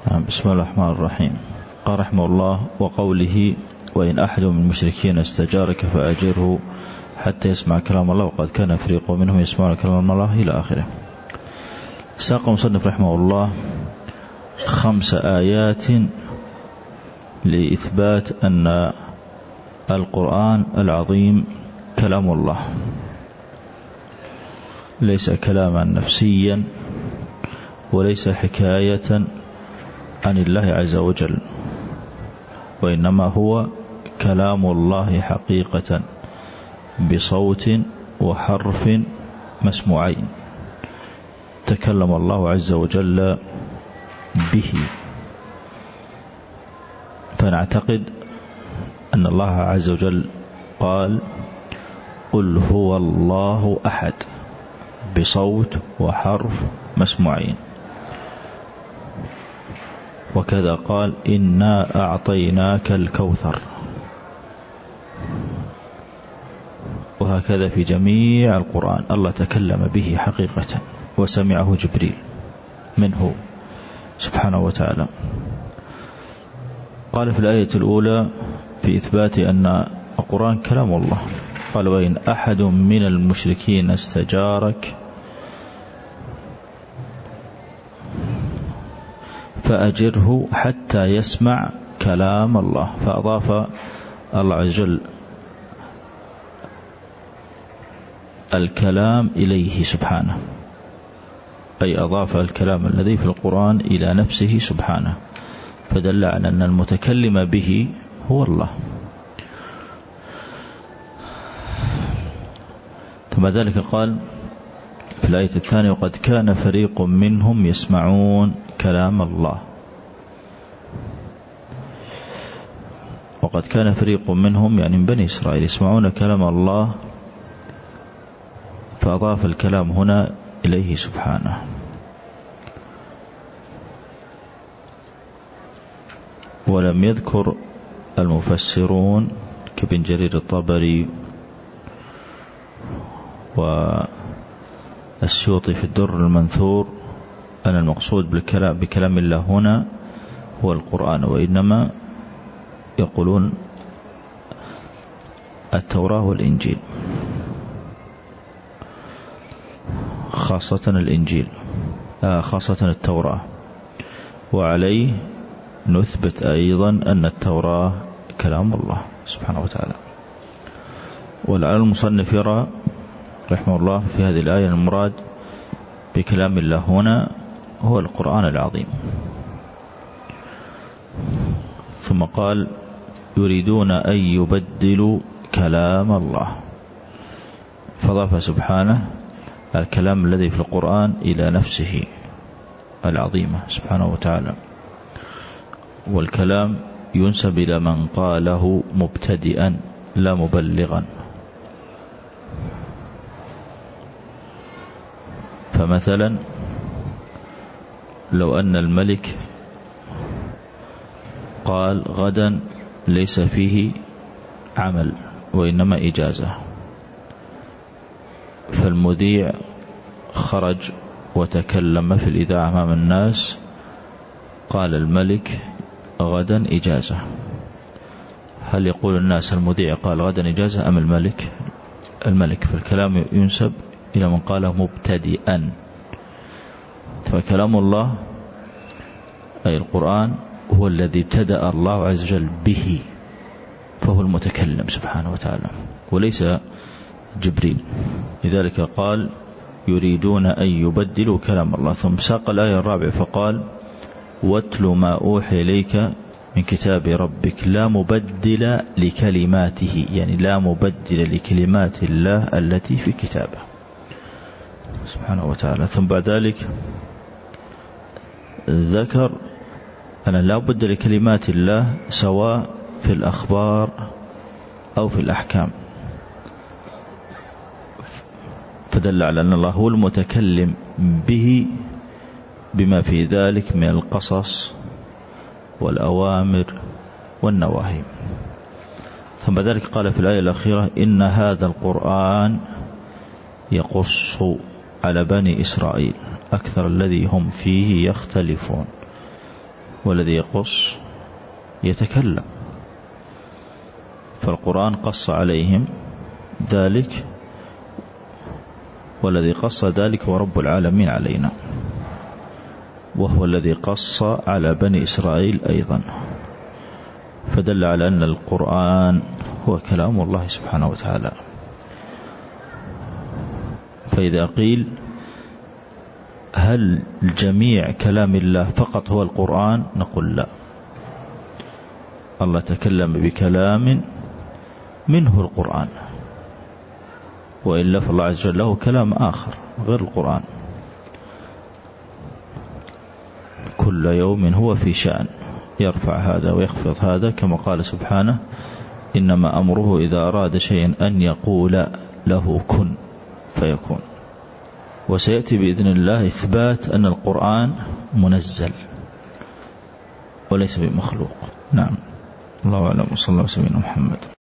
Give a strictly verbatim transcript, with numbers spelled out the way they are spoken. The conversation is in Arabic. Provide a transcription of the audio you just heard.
بسم الله الرحمن الرحيم. قال رحمه الله: وقوله: وإن أحد من المشركين استجارك فأجره حتى يسمع كلام الله وقد كان فريق منهم يسمعون كلام الله إلى آخره. ساق مصنف رحمه الله خمس آيات لإثبات أن القرآن العظيم كلام الله، ليس كلاما نفسيا وليس حكاية عن الله عز وجل، وإنما هو كلام الله حقيقة بصوت وحرف مسموعين تكلم الله عز وجل به. فنعتقد أن الله عز وجل قال: قل هو الله أحد، بصوت وحرف مسموعين. وكذا قال: إنا أعطيناك الكوثر. وهكذا في جميع القرآن الله تكلم به حقيقة وسمعه جبريل منه سبحانه وتعالى. قال في الآية الأولى في إثبات أن القرآن كلام الله، قال: وإن أحد من المشركين استجارك فأجره حتى يسمع كلام الله. فأضاف الله عز وجل الكلام إليه سبحانه، أي أضاف الكلام الذي في القرآن إلى نفسه سبحانه، فدل على أن المتكلم به هو الله. ثم ذلك قال في الآية الثانية: وقد كان فريق منهم يسمعون كلام الله. وقد كان فريق منهم يعني من بني إسرائيل يسمعون كلام الله، فأضاف الكلام هنا إليه سبحانه. ولم يذكر المفسرون كابن جرير الطبري والسيوطي في الدر المنثور أن المقصود بالكلام بكلام الله هنا هو القرآن، وإنما يقولون التوراة والإنجيل، خاصة الإنجيل آه خاصة التوراة. وعليه نثبت أيضا أن التوراة كلام الله سبحانه وتعالى. ولعل المصنف يرى رحمه الله في هذه الآية المراد بكلام الله هنا هو القرآن العظيم. ثم قال: يريدون أن يبدلوا كلام الله، فضاف سبحانه الكلام الذي في القرآن إلى نفسه العظيمة سبحانه وتعالى. والكلام ينسب إلى من قاله مبتدئا لا مبلغا. فمثلا لو أن الملك قال: غدا ليس فيه عمل وإنما إجازة، فالمذيع خرج وتكلم في الإذاعة أمام الناس، قال الملك: غدا إجازة. هل يقول الناس المذيع قال غدا إجازة أم الملك؟ الملك. فالكلام ينسب إلى من قاله مبتدئا. فكلام الله أي القرآن هو الذي ابتدأ الله عز وجل به، فهو المتكلم سبحانه وتعالى وليس جبريل. لذلك قال: يريدون أن يبدلوا كلام الله. ثم ساق الآية الرابعة فقال: واتل ما أوحي إليك من كتاب ربك لا مبدل لكلماته، يعني لا مبدل لكلمات الله التي في كتابه سبحانه وتعالى. ثم بعد ذلك ذكر أن لا بد لكلمات الله سواء في الأخبار أو في الأحكام، فدل على أن الله هو المتكلم به بما في ذلك من القصص والأوامر والنواهي. ثم ذلك قال في الآية الأخيرة: إن هذا القرآن يقص على بني إسرائيل أكثر الذي هم فيه يختلفون. والذي يقص يتكلم، فالقرآن قص عليهم ذلك، والذي قص ذلك هو رب العالمين علينا، وهو الذي قص على بني إسرائيل أيضا، فدل على أن القرآن هو كلام الله سبحانه وتعالى. فإذا قيل هل جميع كلام الله فقط هو القرآن، نقول لا، الله تكلم بكلام منه القرآن، وإلا فالله عز وجل له كلام آخر غير القرآن، كل يوم هو في شأن، يرفع هذا ويخفض هذا، كما قال سبحانه إنما أمره إذا أراد شيئا أن يقول له كن فيكون. وسيأتي بإذن الله إثبات أن القرآن منزل وليس بمخلوق. نعم، الله أعلم، وصلى الله وسلم على محمد.